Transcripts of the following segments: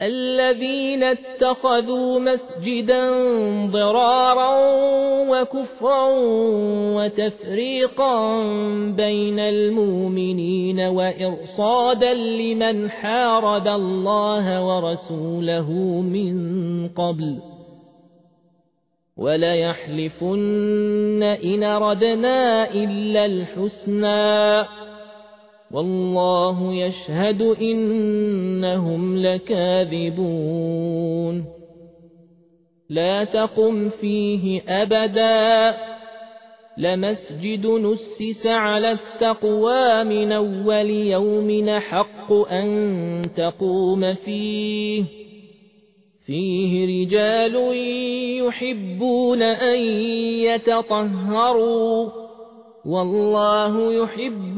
الذين اتخذوا مسجدا ضرارا وكفرا وتفريقا بين المؤمنين وإرصادا لمن حارب الله ورسوله من قبل وليحلفن إن أردنا إلا الحسنى والله يشهد إنهم لكاذبون لا تقم فيه أبدا لمسجد نسس على التقوى من أول يوم حق أن تقوم فيه رجال يحبون أن يتطهروا والله يحب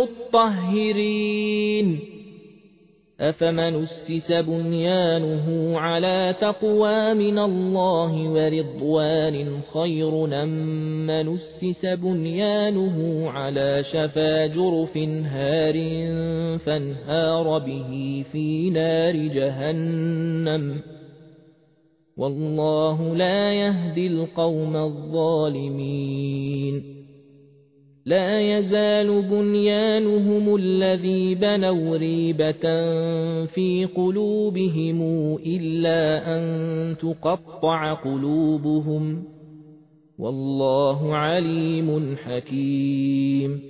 المطهرين أفمن أسس بنيانه على تقوى من الله ورضوان خير أم من أسس بنيانه على شفا جرف هار فانهار به في نار جهنم والله لا يهدي القوم الظالمين لا يزال بنيانهم الذي بنوا ريبة في قلوبهم إلا أن تقطع قلوبهم والله عليم حكيم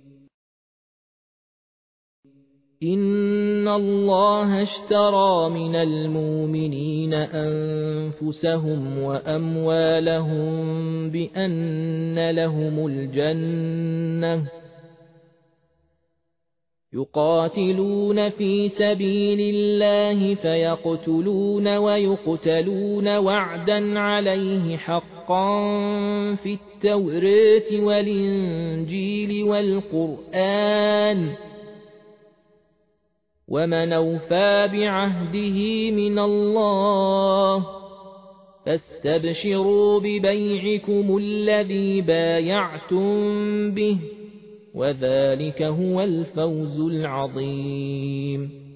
إن الله اشترى من المؤمنين أنفسهم وأموالهم بأن لهم الجنة يقاتلون في سبيل الله فيقتلون ويقتلون وعدا عليه حقا في التوراة والإنجيل والقرآن ومن أوفى بعهده من الله فاستبشروا ببيعكم الذي بايعتم به وذلك هو الفوز العظيم